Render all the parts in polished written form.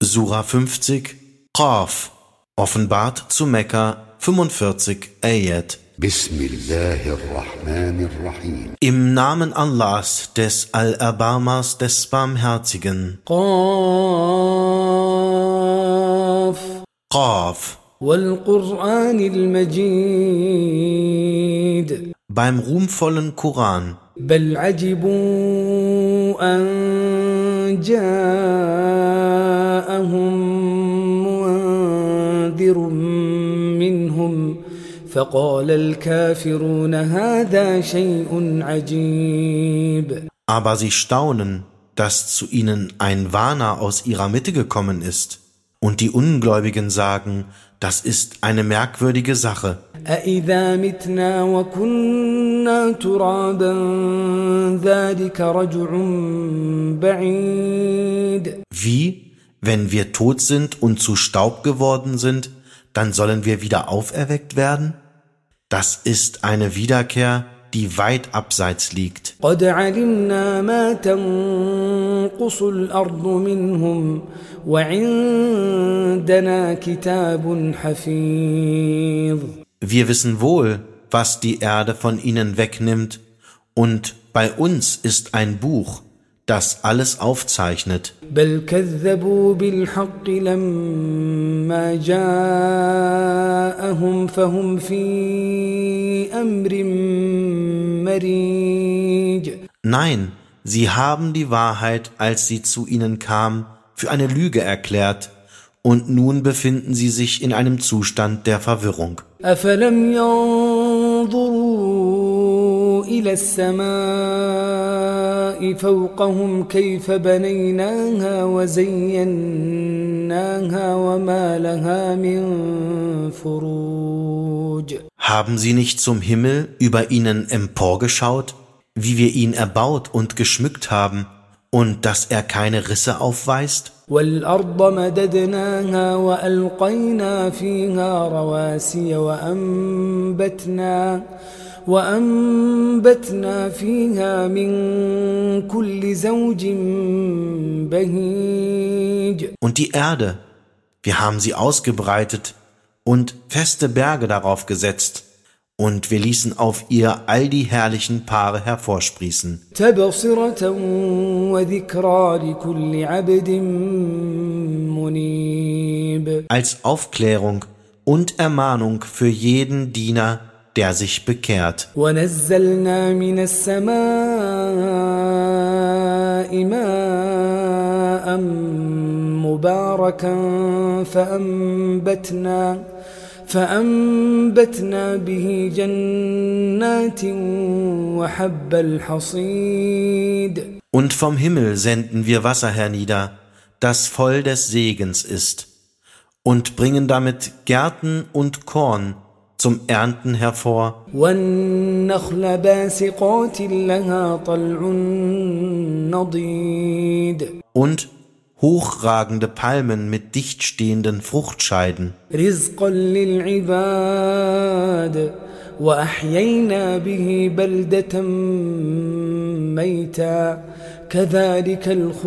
Sura 50, Qaf, offenbart zu Mekka, 45 Ayat. Bismillahirrahmanirrahim. Im Namen Allahs, des Allerbarmers, des Barmherzigen. قاف Qaf, والقرآن المجيد beim ruhmvollen Koran. بل عجبوا أن جاءهم منذر منهم فقال الكافرون هذا شيء عجيب. Aber sie staunen, dass zu ihnen ein Warner aus ihrer Mitte gekommen ist. Und die Ungläubigen sagen, das ist eine merkwürdige Sache. أإذا متنا وكنا ترابا ذلك رجع بعيد. Wie, wenn wir tot sind und zu Staub geworden sind, dann sollen wir wieder auferweckt werden? Das ist eine Wiederkehr, die weit abseits liegt. قد علمنا ما تنقص الأرض منهم وعندنا كتاب حفيظ. Wir wissen wohl, was die Erde von ihnen wegnimmt, und bei uns ist ein Buch, das alles aufzeichnet. بل كذبوا بالحق لما جاءهم فهم في أمر مريج. Nein, sie haben die Wahrheit, als sie zu ihnen kam, für eine Lüge erklärt, und nun befinden sie sich in einem Zustand der Verwirrung. أفلم ينظروا إلى السماء فوقهم كيف بنيناها وزيناها وما لها من فروج. Haben sie nicht zum Himmel über ihnen emporgeschaut, wie wir ihn erbaut und geschmückt haben, und dass er keine Risse aufweist? والأرض مددناها وألقينا فيها رواسي وأنبتنا فيها من كل زوج بهيج. Und die Erde, wir haben sie ausgebreitet und feste Berge darauf gesetzt, und wir ließen auf ihr all die herrlichen Paare hervorsprießen. تبصرة وذكرى لكل عبد منيب. Als Aufklärung und Ermahnung für jeden Diener, der sich bekehrt. ونزلنا من السماء ماء مباركا فأنبتنا به جنات وحب الحصيد. Und vom Himmel senden wir Wasser hernieder, das voll des Segens ist, und bringen damit Gärten und Korn zum Ernten hervor. والنخل باسقات لها طلع نضيد. Und hochragende Palmen mit dicht stehenden Fruchtscheiden. رزقا للعباد وأحيينا به بلدة ميتا كذلك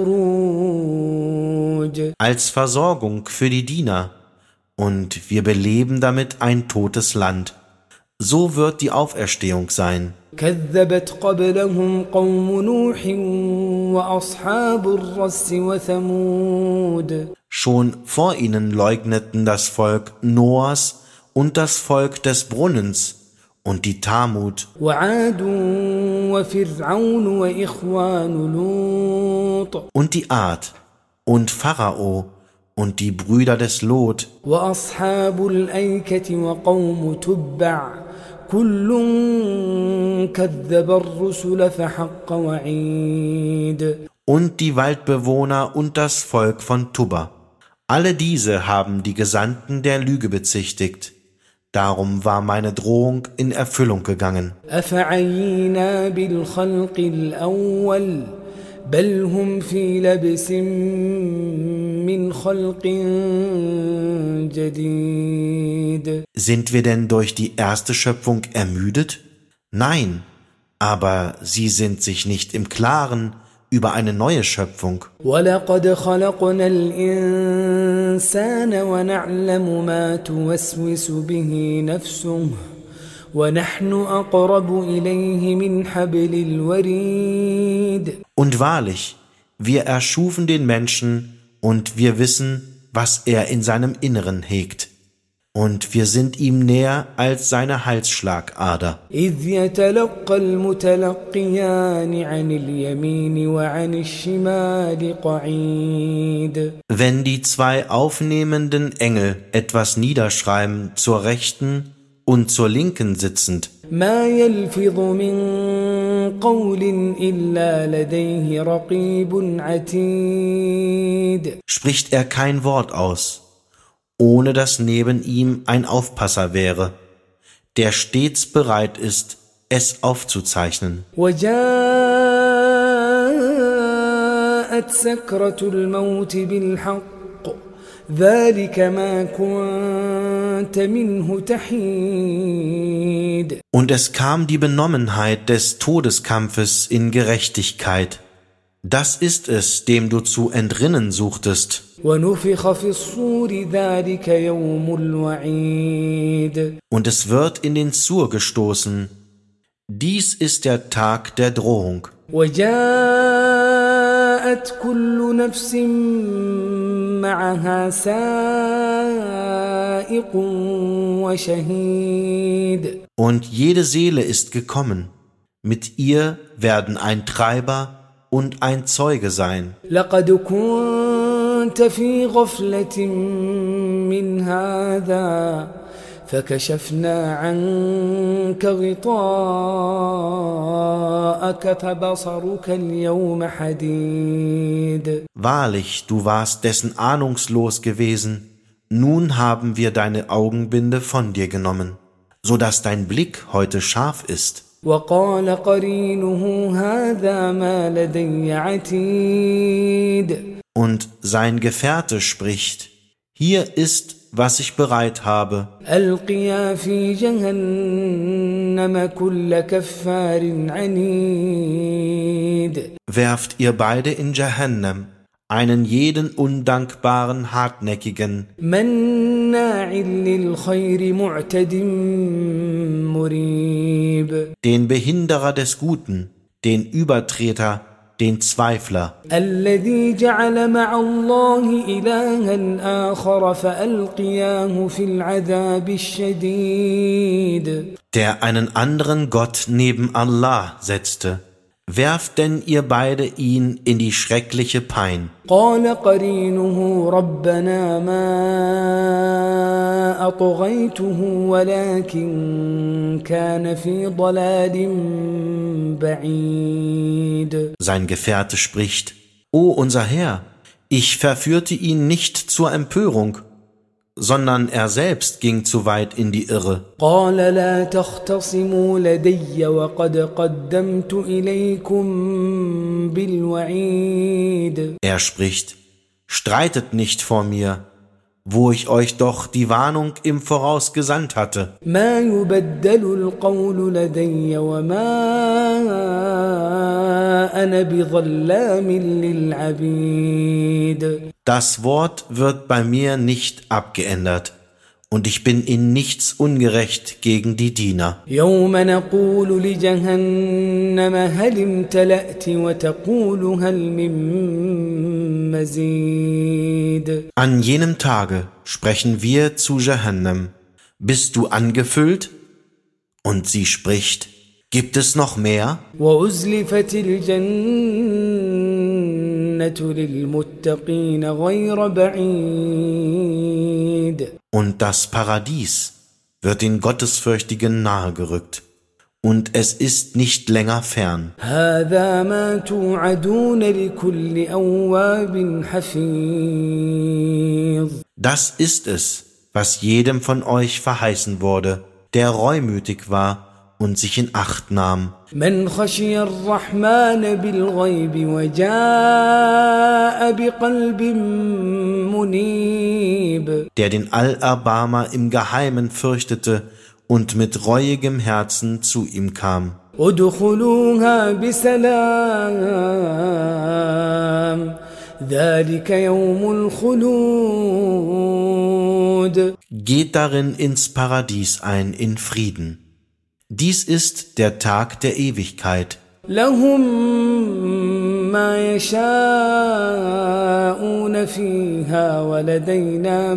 الخروج. Als Versorgung für die Diener, und wir beleben damit ein totes Land. So wird die Auferstehung sein. كذبت قبلهم قوم نوح وأصحاب الرس وثمود. Schon vor ihnen leugneten das Volk Noahs und das Volk des Brunnens und die Thamud. وعاد وفرعون وإخوان لوط. Und die Ad und Pharao und die Brüder des Lot. وأصحاب الأيكة وقوم تبع كل كذب الرسل فحق وعيد. Und die Waldbewohner und das Volk von Tubba. Alle diese haben die Gesandten der Lüge bezichtigt. Darum war meine Drohung in Erfüllung gegangen. أفعينا بالخلق الأول بل هم في لبس من خلق جديد. Sind wir denn durch die erste Schöpfung ermüdet? Nein, aber sie sind sich nicht im Klaren über eine neue Schöpfung. وَلَقَدْ خَلَقْنَا الْإِنسَانَ وَنَعْلَمُ مَا تُوَسْوِسُ بِهِ نَفْسُهُ وَنَحْنُ أَقْرَبُ إِلَيْهِ مِنْ حَبْلِ الْوَرِيدِ. Und wahrlich, wir erschufen den Menschen und wir wissen, was er in seinem Inneren hegt. Und wir sind ihm näher als seine Halsschlagader. إِذْ يَتَلَقَّى الْمُتَلَقِّيَانِ عَنِ الْيَمِينِ وَعَنِ الشِّمَالِ قَعِيدٌ. Wenn die zwei aufnehmenden Engel etwas niederschreiben, zur rechten und zur linken sitzend, مَا يَلْفِظُ مِنْ قَوْلٍ إِلَّا لَدَيْهِ رَقِيبٌ عَتِيدٌ. spricht er kein Wort aus, ohne dass neben ihm ein Aufpasser wäre, der stets bereit ist, es aufzuzeichnen. وَجَاءَتْ سَكْرَةُ الْمَوْتِ بِالْحَقِّ ذَلِكَ مَا كُنْتَ مِنْهُ تَحِيدُ. Und es kam die Benommenheit des Todeskampfes in Gerechtigkeit. Das ist es, dem du zu entrinnen suchtest. وَنُفِخَ فِي الصُّورِ ذَلِكَ يَوْمُ الْوَعِيدِ. Und es wird in den Sur gestoßen. Dies ist der Tag der Drohung. وَجَاءَتْ كُلُّ نَفْسٍ مَعَهَا سَائِقٌ وَشَهِيدٌ. Und jede Seele ist gekommen. Mit ihr werden ein Treiber und ein Zeuge sein. لَقَدْ كُنْتَ فِي غَفْلَةٍ مِّنْ هَذَا فَكَشَفْنَا عَنْكَ غِطَاءَكَ فَبَصَرُكَ الْيَوْمَ حَدِيدٌ. Wahrlich, du warst dessen ahnungslos gewesen. Nun haben wir deine Augenbinde von dir genommen, so dass dein Blick heute scharf ist. وَقَالَ قَرِينُهُ هَذَا مَا لَدَيَّ عَتِيدٌ. Und sein Gefährte spricht, hier ist, was ich bereit habe. أَلْقِيَا فِي جَهَنَّمَ كُلَّ كَفَّارٍ عَنِيدٍ. Werft ihr beide in Jahannam, einen jeden undankbaren, hartnäckigen, مَنَّاعٍ لِلْخَيْرِ مُعْتَدٍ مُرِيبٍ. den Behinderer des Guten, den Übertreter, den Zweifler, الذي جعل مع الله إلها آخر فألقياه في العذاب الشديد. der einen anderen Gott neben Allah setzte. Werft denn ihr beide ihn in die schreckliche Pein. قال قرينه ربنا ما أطغيته ولكن كان في ضلال بعيد. Sein Gefährte spricht, O unser Herr, ich verführte ihn nicht zur Empörung, sondern er selbst ging zu weit in die Irre. قال لا تختصموا لدي وقد قدمت إليكم بالوعيد. Er spricht, streitet nicht vor mir, wo ich euch doch die Warnung im Voraus gesandt hatte. ما يبدل القول لدي وما أنا بظلام للعبيد. Das Wort wird bei mir nicht abgeändert, und ich bin in nichts ungerecht gegen die Diener. يوم نقول لجهنم هل امتلأت وتقول هل من مزيد. An jenem Tage sprechen wir zu Jahannam, bist du angefüllt? Und sie spricht, gibt es noch mehr? وأزلفت الجنة للمتقين غير بعيد. Und das Paradies wird den Gottesfürchtigen nahegerückt, und es ist nicht länger fern. هذا ما توعدون لكل أواب حفيظ. Das ist es, was jedem von euch verheißen wurde, der reumütig war und sich in Acht nahm. من خشي الرحمن بالغيب وجاء بقلب منيب. Der den Allerbarmer im Geheimen fürchtete und mit reuigem Herzen zu ihm kam. ادخلوها بسلام ذلك يوم الخلود. Geht darin ins Paradies ein in Frieden. Dies ist der Tag der Ewigkeit. لهم ما يشاءون فيها ولدينا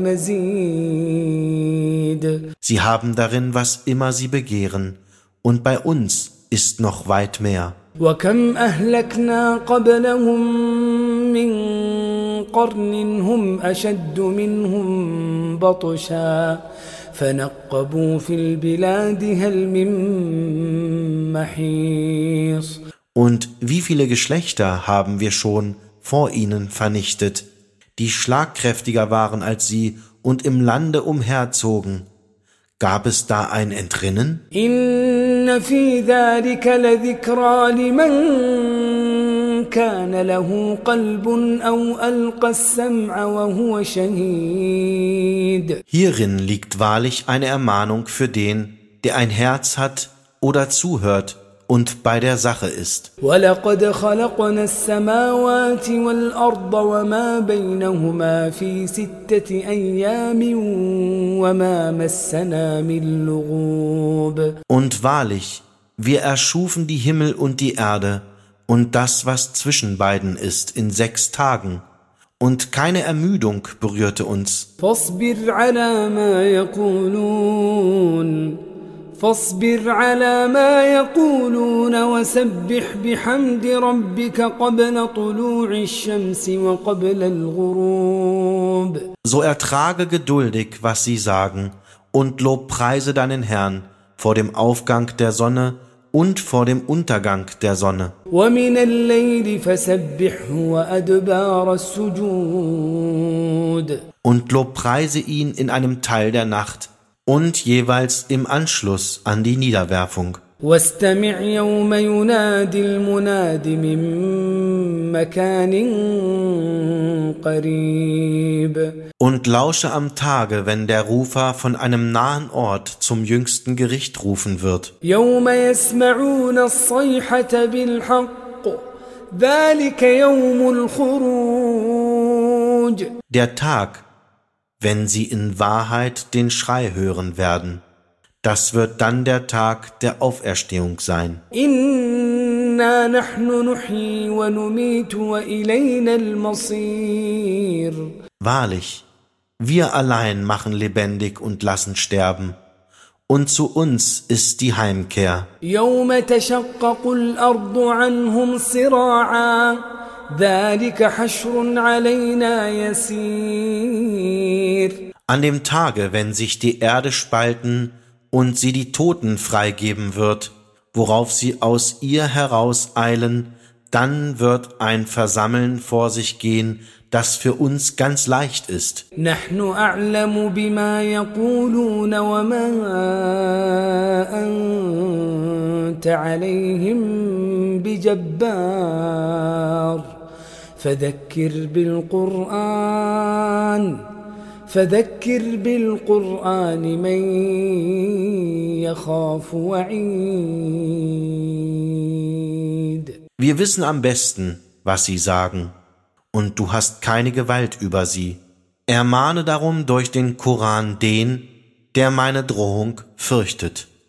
مزيد. Sie haben darin, was immer sie begehren, und bei uns ist noch weit mehr. وكم أهلكنا قبلهم من قرن هم أشد منهم بطشا فنقبوا في البلاد هل من محيص. Und wie viele Geschlechter haben wir schon vor ihnen vernichtet, die schlagkräftiger waren als sie und im Lande umherzogen. Gab es da ein Entrinnen? إن في ذلك لذكرى لمن كان له قلب أو ألقى السمع وهو شهيد. Hierin liegt wahrlich eine Ermahnung für den, der ein Herz hat oder zuhört und bei der Sache ist. ولقد خلقنا السماوات والأرض وما بينهما في 6 أيام وما مسنا من لغوب. Und wahrlich, wir erschufen die Himmel und die Erde und das, was zwischen beiden ist, in 6 Tagen. Und keine Ermüdung berührte uns. فاصبر على ما يقولون وسبح بحمد ربك قبل طلوع الشمس وقبل الغروب. So ertrage geduldig, was sie sagen, und lobpreise deinen Herrn vor dem Aufgang der Sonne und vor dem Untergang der Sonne. ومن الليل فسبحه وأدبار السجود. Und lobpreise ihn in einem Teil der Nacht und jeweils im Anschluss an die Niederwerfung. واستمع يوم ينادي المناد من مكان قريب. Und lausche am Tage, wenn der Rufer von einem nahen Ort zum jüngsten Gericht rufen wird. يوم يسمعون الصيحة بالحق ذلك يوم الخروج. Der Tag, wenn sie in Wahrheit den Schrei hören werden. Das wird dann der Tag der Auferstehung sein. إنا نحن نحيي ونميت وإلينا المصير. Wahrlich, wir allein machen lebendig und lassen sterben. Und zu uns ist die Heimkehr. يوم تشقق الأرض عنهم صراعا ذلك حشر علينا يسير. An dem Tage, wenn sich die Erde spalten und sie die Toten freigeben wird, worauf sie aus ihr herauseilen, dann wird ein Versammeln vor sich gehen, das für uns ganz leicht ist. نحن أعلم بما يقولون وما أنت عليهم بجبار فذكر بالقرآن من يخاف وعيد. Wir wissen am besten, was sie sagen, und du hast keine Gewalt über sie. Ermahne darum durch den Koran den, der meine Drohung fürchtet.